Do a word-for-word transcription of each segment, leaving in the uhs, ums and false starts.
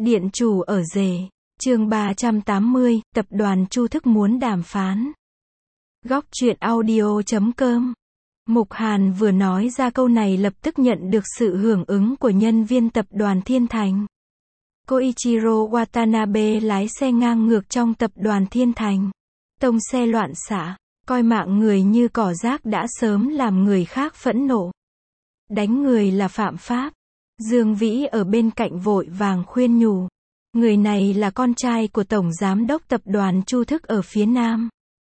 Điện chủ ở rể. Chương ba trăm tám mươi, tập đoàn Chu Thức muốn đàm phán. Góc truyện audio chấm com. Mục Hàn vừa nói ra câu này lập tức nhận được sự hưởng ứng của nhân viên tập đoàn Thiên Thành. Koichiro Watanabe lái xe ngang ngược trong tập đoàn Thiên Thành. Tông xe loạn xạ, coi mạng người như cỏ rác đã sớm làm người khác phẫn nộ. Đánh người là phạm pháp. Dương Vĩ ở bên cạnh vội vàng khuyên nhủ. Người này là con trai của Tổng Giám đốc Tập đoàn Chu Thức ở phía Nam.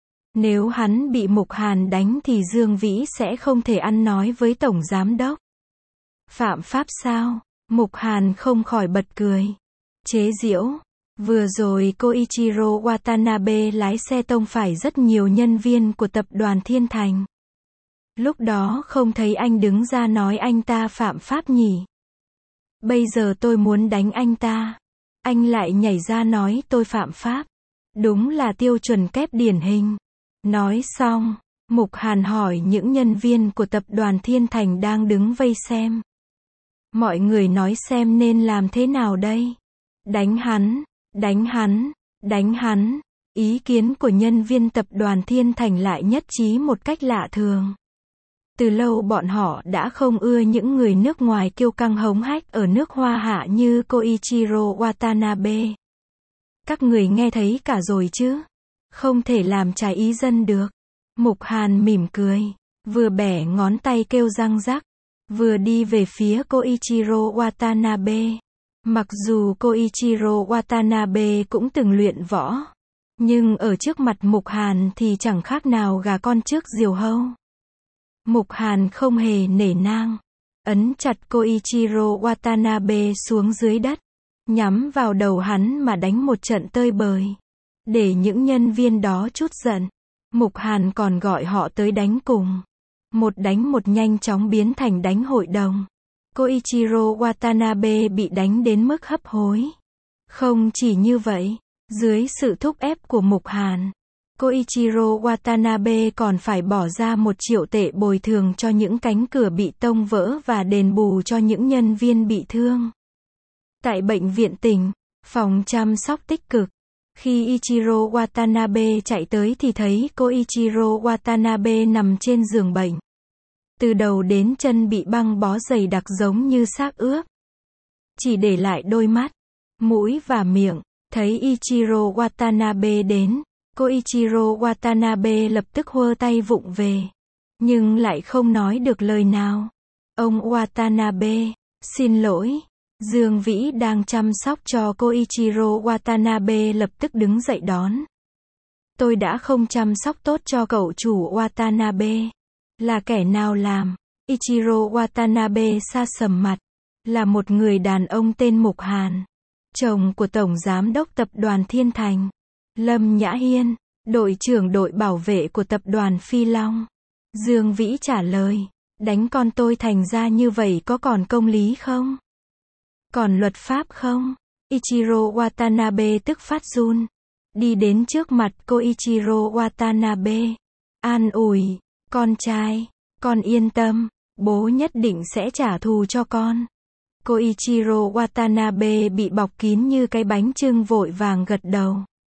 Nếu hắn bị Mục Hàn đánh thì Dương Vĩ sẽ không thể ăn nói với Tổng Giám đốc. Phạm pháp sao? Mục Hàn không khỏi bật cười. Chế giễu. Vừa rồi Koichiro Watanabe lái xe tông phải rất nhiều nhân viên của Tập đoàn Thiên Thành. Lúc đó không thấy anh đứng ra nói anh ta phạm pháp nhỉ? Bây giờ tôi muốn đánh anh ta. Anh lại nhảy ra nói tôi phạm pháp. Đúng là tiêu chuẩn kép điển hình. Nói xong, Mục Hàn hỏi những nhân viên của Tập đoàn Thiên Thành đang đứng vây xem. Mọi người nói xem nên làm thế nào đây? Đánh hắn, đánh hắn, đánh hắn. Ý kiến của nhân viên Tập đoàn Thiên Thành lại nhất trí một cách lạ thường. Từ lâu bọn họ đã không ưa những người nước ngoài kiêu căng hống hách ở nước Hoa Hạ như Koichiro Watanabe. Các người nghe thấy cả rồi chứ? Không thể làm trái ý dân được. Mục Hàn mỉm cười, vừa bẻ ngón tay kêu răng rắc, vừa đi về phía Koichiro Watanabe. Mặc dù Koichiro Watanabe cũng từng luyện võ, nhưng ở trước mặt Mục Hàn thì chẳng khác nào gà con trước diều hâu. Mục Hàn không hề nể nang, ấn chặt Koichiro Watanabe xuống dưới đất, nhắm vào đầu hắn mà đánh một trận tơi bời. Để những nhân viên đó chút giận, Mục Hàn còn gọi họ tới đánh cùng. Một đánh một nhanh chóng biến thành đánh hội đồng. Koichiro Watanabe bị đánh đến mức hấp hối. Không chỉ như vậy, dưới sự thúc ép của Mục Hàn, Koichiro Watanabe còn phải bỏ ra một triệu tệ bồi thường cho những cánh cửa bị tông vỡ và đền bù cho những nhân viên bị thương. Tại bệnh viện tỉnh, phòng chăm sóc tích cực, khi Ichiro Watanabe chạy tới thì thấy Koichiro Watanabe nằm trên giường bệnh. Từ đầu đến chân bị băng bó dày đặc giống như xác ướp. Chỉ để lại đôi mắt, mũi và miệng. Thấy Ichiro Watanabe đến, Koichiro Watanabe lập tức huơ tay vụng về. Nhưng lại không nói được lời nào. Ông Watanabe, xin lỗi. Dương Vĩ đang chăm sóc cho Koichiro Watanabe lập tức đứng dậy đón. Tôi đã không chăm sóc tốt cho cậu chủ Watanabe. Là kẻ nào làm? Ichiro Watanabe sa sầm mặt. Là một người đàn ông tên Mục Hàn, chồng của Tổng Giám đốc Tập đoàn Thiên Thành, Lâm Nhã Hiên, đội trưởng đội bảo vệ của Tập đoàn Phi Long. Dương Vĩ trả lời, đánh con tôi thành ra như vậy có còn công lý không? Còn luật pháp không? Ichiro Watanabe tức phát run. Đi đến trước mặt Koichiro Watanabe. An ủi, con trai, con yên tâm, bố nhất định sẽ trả thù cho con. Koichiro Watanabe bị bọc kín như cái bánh chưng vội vàng gật đầu.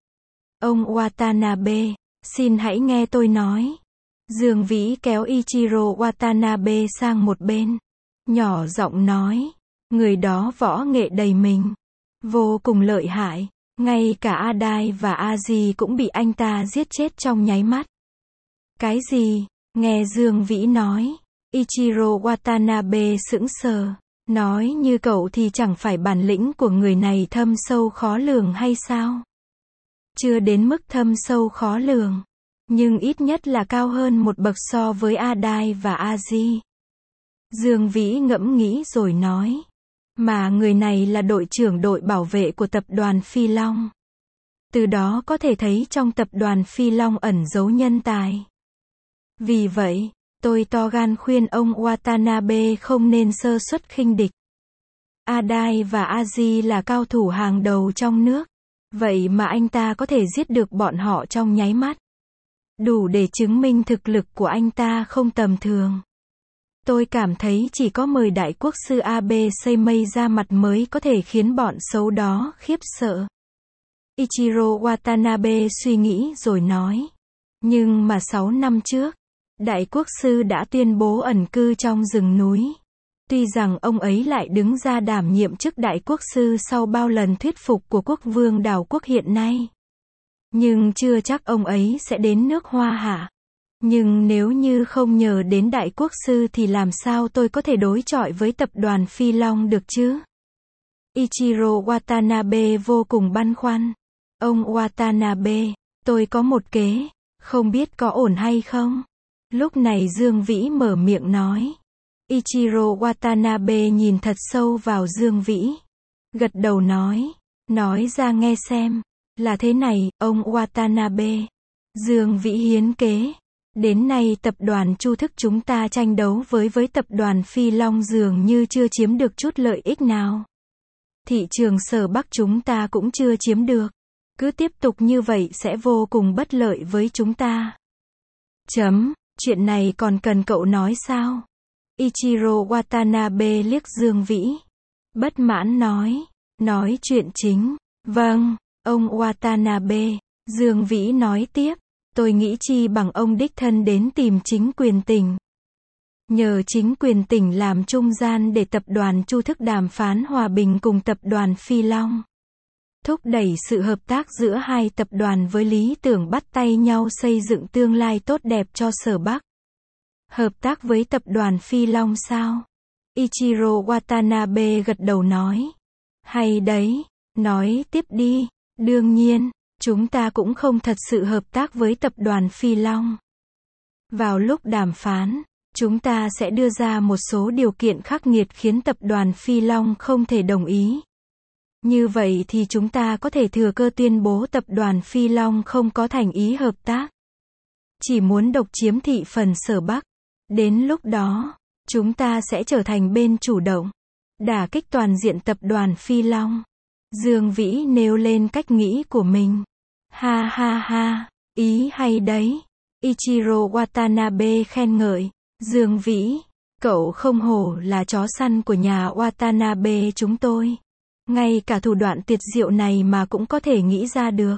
Ông Watanabe, xin hãy nghe tôi nói. Dương Vĩ kéo Ichiro Watanabe sang một bên. Nhỏ giọng nói, người đó võ nghệ đầy mình. Vô cùng lợi hại. Ngay cả Adai và Aji cũng bị anh ta giết chết trong nháy mắt. Cái gì? Nghe Dương Vĩ nói. Ichiro Watanabe sững sờ. Nói như cậu thì chẳng phải bản lĩnh của người này thâm sâu khó lường hay sao? Chưa đến mức thâm sâu khó lường, nhưng ít nhất là cao hơn một bậc so với Adai và Aji. Dương Vĩ ngẫm nghĩ rồi nói. Mà người này là đội trưởng đội bảo vệ của Tập đoàn Phi Long. Từ đó có thể thấy trong Tập đoàn Phi Long ẩn giấu nhân tài. Vì vậy, tôi to gan khuyên ông Watanabe không nên sơ suất khinh địch. Adai và Aji là cao thủ hàng đầu trong nước. Vậy mà anh ta có thể giết được bọn họ trong nháy mắt. Đủ để chứng minh thực lực của anh ta không tầm thường. Tôi cảm thấy chỉ có mời đại quốc sư Abe xây mây ra mặt mới có thể khiến bọn xấu đó khiếp sợ. Ichiro Watanabe suy nghĩ rồi nói. Nhưng mà sáu năm trước, đại quốc sư đã tuyên bố ẩn cư trong rừng núi. Tuy rằng ông ấy lại đứng ra đảm nhiệm chức đại quốc sư sau bao lần thuyết phục của quốc vương đảo quốc hiện nay. Nhưng chưa chắc ông ấy sẽ đến nước Hoa Hạ. Nhưng nếu như không nhờ đến đại quốc sư thì làm sao tôi có thể đối chọi với tập đoàn Phi Long được chứ? Ichiro Watanabe vô cùng băn khoăn. Ông Watanabe, tôi có một kế, không biết có ổn hay không? Lúc này Dương Vĩ mở miệng nói. Ichiro Watanabe nhìn thật sâu vào Dương Vĩ. Gật đầu nói. Nói ra nghe xem. Là thế này, ông Watanabe. Dương Vĩ hiến kế. Đến nay tập đoàn Chu Thức chúng ta tranh đấu với với tập đoàn Phi Long dường như chưa chiếm được chút lợi ích nào. Thị trường Sở Bắc chúng ta cũng chưa chiếm được. Cứ tiếp tục như vậy sẽ vô cùng bất lợi với chúng ta. Chấm, chuyện này còn cần cậu nói sao? Ichiro Watanabe liếc Dương Vĩ. Bất mãn nói. Nói chuyện chính. Vâng, ông Watanabe. Dương Vĩ nói tiếp. Tôi nghĩ chi bằng ông đích thân đến tìm chính quyền tỉnh. Nhờ chính quyền tỉnh làm trung gian để tập đoàn Chu Thức đàm phán hòa bình cùng tập đoàn Phi Long. Thúc đẩy sự hợp tác giữa hai tập đoàn với lý tưởng bắt tay nhau xây dựng tương lai tốt đẹp cho Sở Bắc. Hợp tác với tập đoàn Phi Long sao? Ichiro Watanabe gật đầu nói. Hay đấy, nói tiếp đi. Đương nhiên, chúng ta cũng không thật sự hợp tác với tập đoàn Phi Long. Vào lúc đàm phán, chúng ta sẽ đưa ra một số điều kiện khắc nghiệt khiến tập đoàn Phi Long không thể đồng ý. Như vậy thì chúng ta có thể thừa cơ tuyên bố tập đoàn Phi Long không có thành ý hợp tác. Chỉ muốn độc chiếm thị phần Sở Bắc. Đến lúc đó, chúng ta sẽ trở thành bên chủ động. Đả kích toàn diện tập đoàn Phi Long. Dương Vĩ nêu lên cách nghĩ của mình. Ha ha ha, ý hay đấy. Ichiro Watanabe khen ngợi. Dương Vĩ, cậu không hổ là chó săn của nhà Watanabe chúng tôi. Ngay cả thủ đoạn tuyệt diệu này mà cũng có thể nghĩ ra được.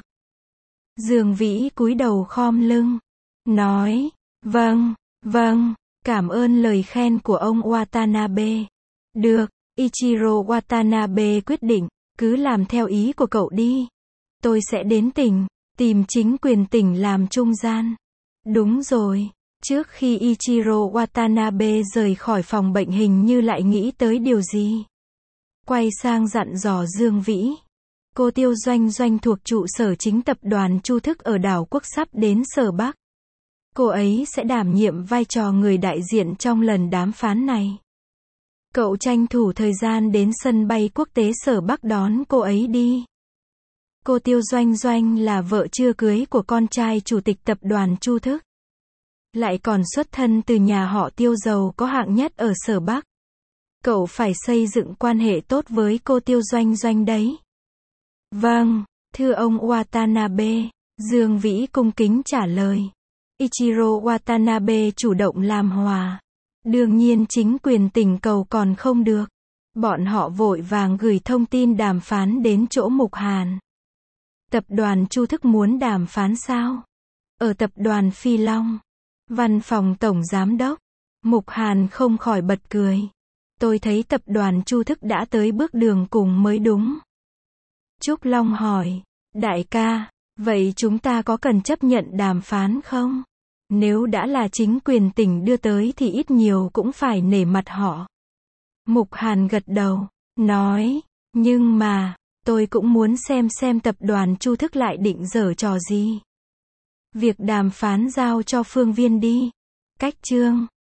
Dương Vĩ cúi đầu khom lưng. Nói, vâng, vâng, cảm ơn lời khen của ông Watanabe. Được, Ichiro Watanabe quyết định, cứ làm theo ý của cậu đi. Tôi sẽ đến tỉnh, tìm chính quyền tỉnh làm trung gian. Đúng rồi, trước khi Ichiro Watanabe rời khỏi phòng bệnh hình như lại nghĩ tới điều gì. Quay sang dặn dò Dương Vĩ. Cô Tiêu Doanh Doanh thuộc trụ sở chính tập đoàn Chu Thức ở đảo quốc sắp đến Sở Bắc. Cô ấy sẽ đảm nhiệm vai trò người đại diện trong lần đàm phán này. Cậu tranh thủ thời gian đến sân bay quốc tế Sở Bắc đón cô ấy đi. Cô Tiêu Doanh Doanh là vợ chưa cưới của con trai chủ tịch tập đoàn Chu Thức. Lại còn xuất thân từ nhà họ Tiêu giàu có hạng nhất ở Sở Bắc. Cậu phải xây dựng quan hệ tốt với cô Tiêu Doanh Doanh đấy. Vâng, thưa ông Watanabe, Dương Vĩ cung kính trả lời. Ichiro Watanabe chủ động làm hòa. Đương nhiên chính quyền tỉnh cầu còn không được. Bọn họ vội vàng gửi thông tin đàm phán đến chỗ Mục Hàn. Tập đoàn Chu Thức muốn đàm phán sao? Ở tập đoàn Phi Long. Văn phòng Tổng Giám đốc. Mục Hàn không khỏi bật cười. Tôi thấy tập đoàn Chu Thức đã tới bước đường cùng mới đúng. Trúc Long hỏi. Đại ca, vậy chúng ta có cần chấp nhận đàm phán không? Nếu đã là chính quyền tỉnh đưa tới thì ít nhiều cũng phải nể mặt họ. Mục Hàn gật đầu, nói, nhưng mà, tôi cũng muốn xem xem tập đoàn Chu Thức lại định giở trò gì. Việc đàm phán giao cho Phương Viên đi. Cách chương